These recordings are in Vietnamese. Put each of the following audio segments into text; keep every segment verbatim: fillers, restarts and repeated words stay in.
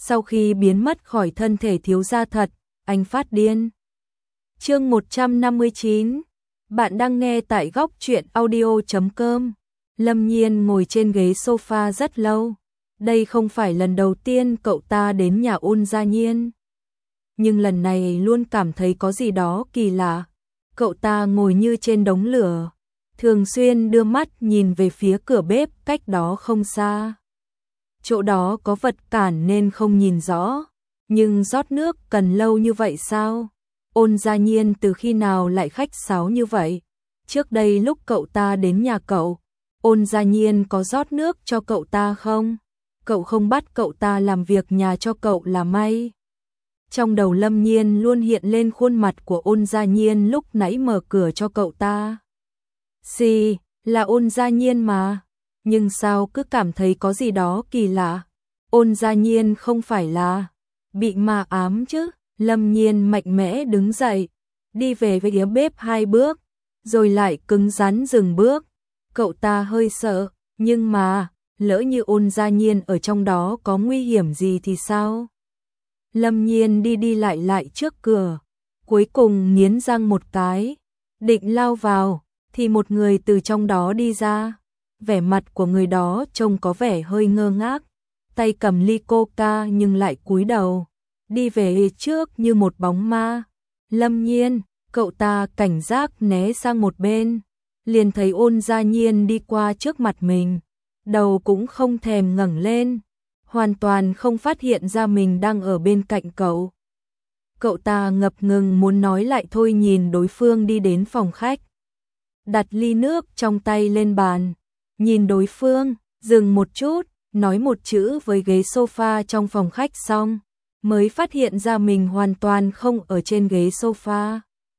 Sau khi biến mất khỏi thân thể thiếu gia thật, anh phát điên. Chương một trăm năm mươi chín. Bạn đang nghe tại góc truyện audio chấm com. Lâm Nhiên ngồi trên ghế sofa rất lâu. Đây không phải lần đầu tiên cậu ta đến nhà Ôn Gia Nhiên. Nhưng lần này luôn cảm thấy có gì đó kỳ lạ. Cậu ta ngồi như trên đống lửa, thường xuyên đưa mắt nhìn về phía cửa bếp cách đó không xa. Chỗ đó có vật cản nên không nhìn rõ, nhưng rót nước cần lâu như vậy sao? Ôn Gia Nhiên từ khi nào lại khách sáo như vậy? Trước đây lúc cậu ta đến nhà cậu, Ôn Gia Nhiên có rót nước cho cậu ta không? Cậu không bắt cậu ta làm việc nhà cho cậu là may. Trong đầu Lâm Nhiên luôn hiện lên khuôn mặt của Ôn Gia Nhiên lúc nãy mở cửa cho cậu ta. Xì, là Ôn Gia Nhiên mà. Nhưng sao cứ cảm thấy có gì đó kỳ lạ? Ôn Gia Nhiên không phải là bị ma ám chứ? Lâm Nhiên mạnh mẽ đứng dậy, đi về với phía bếp hai bước, rồi lại cứng rắn dừng bước. Cậu ta hơi sợ, nhưng mà, lỡ như Ôn Gia Nhiên ở trong đó có nguy hiểm gì thì sao? Lâm Nhiên đi đi lại lại trước cửa, cuối cùng nghiến răng một cái, định lao vào, thì một người từ trong đó đi ra. Vẻ mặt của người đó trông có vẻ hơi ngơ ngác, tay cầm ly coca nhưng lại cúi đầu, đi về trước như một bóng ma. Lâm Nhiên, cậu ta cảnh giác né sang một bên, liền thấy Ôn Gia Nhiên đi qua trước mặt mình, đầu cũng không thèm ngẩng lên, hoàn toàn không phát hiện ra mình đang ở bên cạnh cậu. Cậu ta ngập ngừng muốn nói lại thôi nhìn đối phương đi đến phòng khách, đặt ly nước trong tay lên bàn, nhìn đối phương, dừng một chút, nói một chữ với ghế sofa trong phòng khách xong, mới phát hiện ra mình hoàn toàn không ở trên ghế sofa.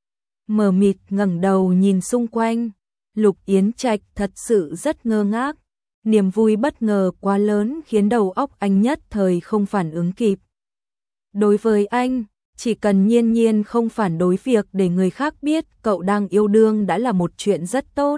Mờ mịt ngẩng đầu nhìn xung quanh, Lục Yến Trạch thật sự rất ngơ ngác, niềm vui bất ngờ quá lớn khiến đầu óc anh nhất thời không phản ứng kịp. Đối với anh, chỉ cần Nhiên Nhiên không phản đối việc để người khác biết cậu đang yêu đương đã là một chuyện rất tốt.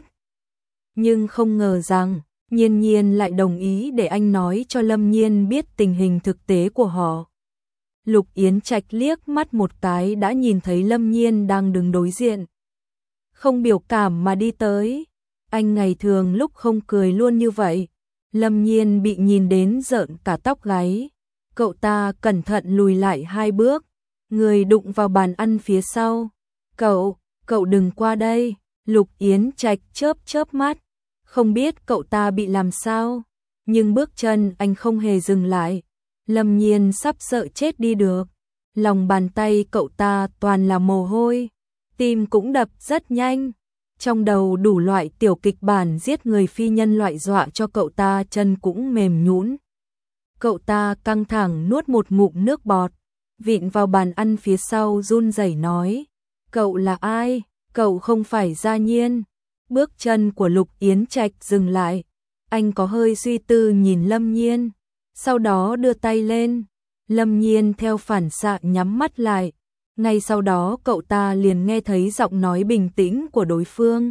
Nhưng không ngờ rằng, Nhiên Nhiên lại đồng ý để anh nói cho Lâm Nhiên biết tình hình thực tế của họ. Lục Yến Trạch liếc mắt một cái đã nhìn thấy Lâm Nhiên đang đứng đối diện. Không biểu cảm mà đi tới. Anh ngày thường lúc không cười luôn như vậy. Lâm Nhiên bị nhìn đến rợn cả tóc gáy. Cậu ta cẩn thận lùi lại hai bước, người đụng vào bàn ăn phía sau. Cậu, cậu đừng qua đây. Lục Yến Trạch chớp chớp mắt, không biết cậu ta bị làm sao, nhưng bước chân anh không hề dừng lại. Lâm Nhiên sắp sợ chết đi được, lòng bàn tay cậu ta toàn là mồ hôi, tim cũng đập rất nhanh, trong đầu đủ loại tiểu kịch bản giết người phi nhân loại dọa cho cậu ta chân cũng mềm nhũn. Cậu ta căng thẳng nuốt một ngụm nước bọt, vịn vào bàn ăn phía sau run rẩy nói, cậu là ai? Cậu không phải Gia Nhiên. Bước chân của Lục Yến Trạch dừng lại, anh có hơi suy tư nhìn Lâm Nhiên, sau đó đưa tay lên. Lâm Nhiên theo phản xạ nhắm mắt lại, ngay sau đó cậu ta liền nghe thấy giọng nói bình tĩnh của đối phương.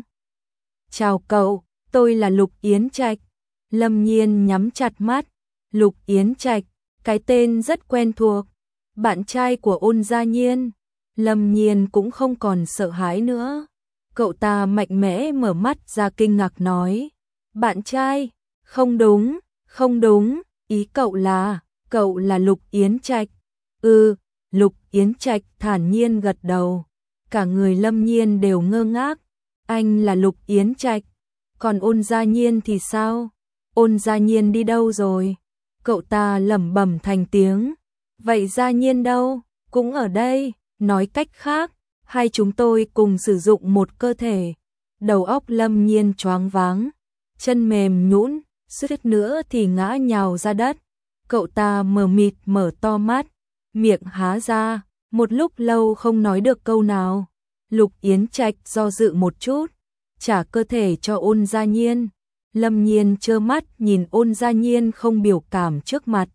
Chào cậu, tôi là Lục Yến Trạch. Lâm Nhiên nhắm chặt mắt, Lục Yến Trạch, cái tên rất quen thuộc, bạn trai của Ôn Gia Nhiên. Lâm Nhiên cũng không còn sợ hãi nữa. Cậu ta mạnh mẽ mở mắt ra kinh ngạc nói, bạn trai, không đúng, không đúng, ý cậu là, cậu là Lục Yến Trạch. Ừ, Lục Yến Trạch thản nhiên gật đầu, cả người Lâm Nhiên đều ngơ ngác, anh là Lục Yến Trạch, còn Ôn Gia Nhiên thì sao? Ôn Gia Nhiên đi đâu rồi? Cậu ta lẩm bẩm thành tiếng, vậy Gia Nhiên đâu? Cũng ở đây, nói cách khác, hai chúng tôi cùng sử dụng một cơ thể. Đầu óc Lâm Nhiên choáng váng, chân mềm nhũn, suýt nữa thì ngã nhào ra đất. Cậu ta mờ mịt mở to mắt, miệng há ra, một lúc lâu không nói được câu nào. Lục Yến Trạch do dự một chút, trả cơ thể cho Ôn Gia Nhiên. Lâm Nhiên trơ mắt nhìn Ôn Gia Nhiên không biểu cảm trước mặt,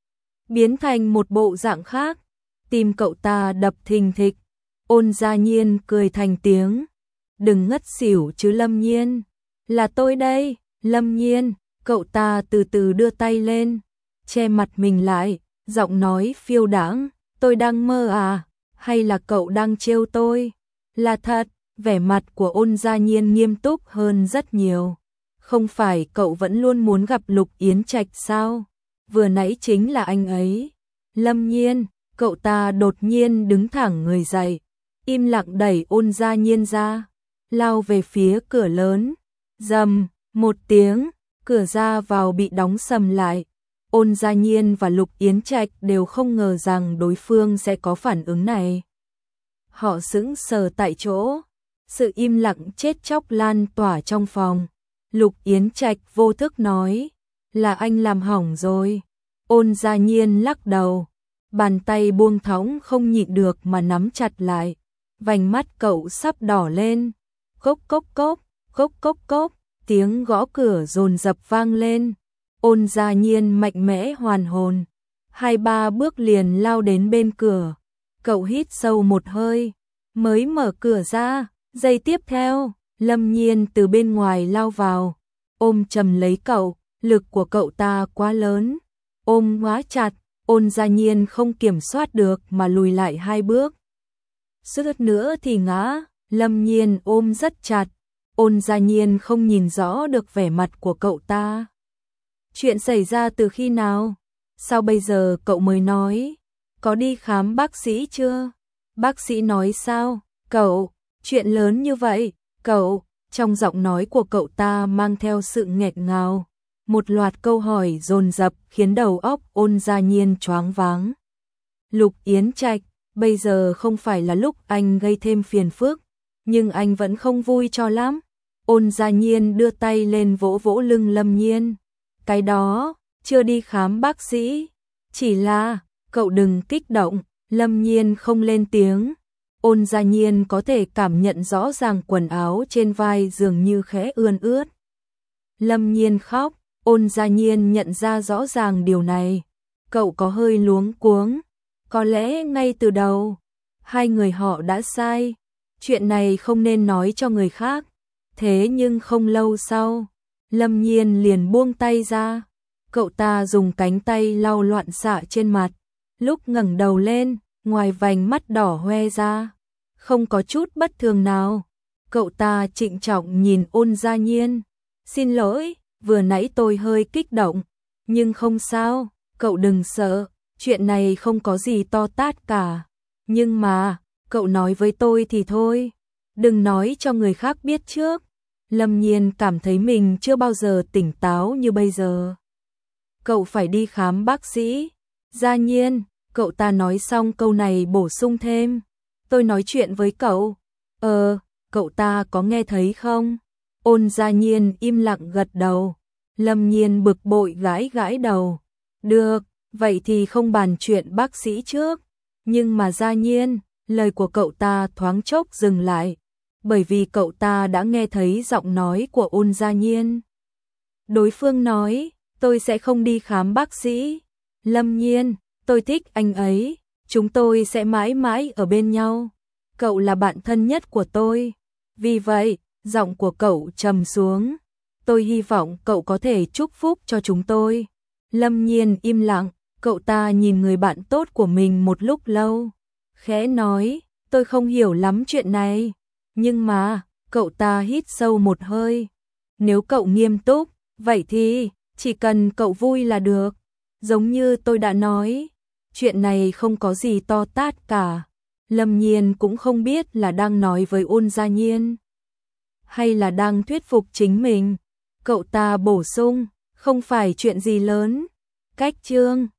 biến thành một bộ dạng khác, tim cậu ta đập thình thịch. Ôn Gia Nhiên cười thành tiếng, đừng ngất xỉu chứ Lâm Nhiên, là tôi đây. Lâm Nhiên, cậu ta từ từ đưa tay lên, che mặt mình lại, giọng nói phiêu đãng, tôi đang mơ à, hay là cậu đang trêu tôi? Là thật, vẻ mặt của Ôn Gia Nhiên nghiêm túc hơn rất nhiều. Không phải cậu vẫn luôn muốn gặp Lục Yến Trạch sao? Vừa nãy chính là anh ấy. Lâm Nhiên, cậu ta đột nhiên đứng thẳng người dậy, im lặng đẩy Ôn Gia Nhiên ra, lao về phía cửa lớn. Rầm, một tiếng, cửa ra vào bị đóng sầm lại. Ôn Gia Nhiên và Lục Yến Trạch đều không ngờ rằng đối phương sẽ có phản ứng này. Họ sững sờ tại chỗ, sự im lặng chết chóc lan tỏa trong phòng. Lục Yến Trạch vô thức nói, là anh làm hỏng rồi. Ôn Gia Nhiên lắc đầu, bàn tay buông thõng không nhịn được mà nắm chặt lại. Vành mắt cậu sắp đỏ lên. Cốc cốc cốc, cốc cốc cốc, tiếng gõ cửa dồn dập vang lên. Ôn Gia Nhiên mạnh mẽ hoàn hồn, hai ba bước liền lao đến bên cửa. Cậu hít sâu một hơi, mới mở cửa ra. Giây tiếp theo, Lâm Nhiên từ bên ngoài lao vào, ôm chầm lấy cậu. Lực của cậu ta quá lớn, ôm quá chặt. Ôn Gia Nhiên không kiểm soát được mà lùi lại hai bước. Suýt nữa thì ngã. Lâm Nhiên ôm rất chặt. Ôn Gia Nhiên không nhìn rõ được vẻ mặt của cậu ta. Chuyện xảy ra từ khi nào? Sao bây giờ cậu mới nói? Có đi khám bác sĩ chưa? Bác sĩ nói sao? Cậu, chuyện lớn như vậy, cậu. Trong giọng nói của cậu ta mang theo sự nghẹt ngào. Một loạt câu hỏi dồn dập khiến đầu óc Ôn Gia Nhiên choáng váng. Lục Yến Trạch, bây giờ không phải là lúc anh gây thêm phiền phức, nhưng anh vẫn không vui cho lắm. Ôn Gia Nhiên đưa tay lên vỗ vỗ lưng Lâm Nhiên. Cái đó, chưa đi khám bác sĩ. Chỉ là, cậu đừng kích động. Lâm Nhiên không lên tiếng. Ôn Gia Nhiên có thể cảm nhận rõ ràng quần áo trên vai dường như khẽ ươn ướt. Lâm Nhiên khóc. Ôn Gia Nhiên nhận ra rõ ràng điều này. Cậu có hơi luống cuống. Có lẽ ngay từ đầu, hai người họ đã sai. Chuyện này không nên nói cho người khác. Thế nhưng không lâu sau, Lâm Nhiên liền buông tay ra. Cậu ta dùng cánh tay lau loạn xạ trên mặt. Lúc ngẩng đầu lên, ngoài vành mắt đỏ hoe ra, không có chút bất thường nào. Cậu ta trịnh trọng nhìn Ôn Gia Nhiên. Xin lỗi, vừa nãy tôi hơi kích động. Nhưng không sao, cậu đừng sợ. Chuyện này không có gì to tát cả. Nhưng mà, cậu nói với tôi thì thôi. Đừng nói cho người khác biết trước. Lâm Nhiên cảm thấy mình chưa bao giờ tỉnh táo như bây giờ. Cậu phải đi khám bác sĩ. Gia Nhiên, cậu ta nói xong câu này bổ sung thêm. Tôi nói chuyện với cậu. Ờ, cậu ta có nghe thấy không? Ôn Gia Nhiên im lặng gật đầu. Lâm Nhiên bực bội gãi gãi đầu. Được, vậy thì không bàn chuyện bác sĩ trước. Nhưng mà Gia Nhiên, lời của cậu ta thoáng chốc dừng lại. Bởi vì cậu ta đã nghe thấy giọng nói của Ôn Gia Nhiên. Đối phương nói, tôi sẽ không đi khám bác sĩ. Lâm Nhiên, tôi thích anh ấy. Chúng tôi sẽ mãi mãi ở bên nhau. Cậu là bạn thân nhất của tôi. Vì vậy, giọng của cậu trầm xuống. Tôi hy vọng cậu có thể chúc phúc cho chúng tôi. Lâm Nhiên im lặng, cậu ta nhìn người bạn tốt của mình một lúc lâu. Khẽ nói, tôi không hiểu lắm chuyện này. Nhưng mà, cậu ta hít sâu một hơi. Nếu cậu nghiêm túc, vậy thì, chỉ cần cậu vui là được. Giống như tôi đã nói, chuyện này không có gì to tát cả. Lâm Nhiên cũng không biết là đang nói với Ôn Gia Nhiên, hay là đang thuyết phục chính mình. Cậu ta bổ sung, không phải chuyện gì lớn. Cách chương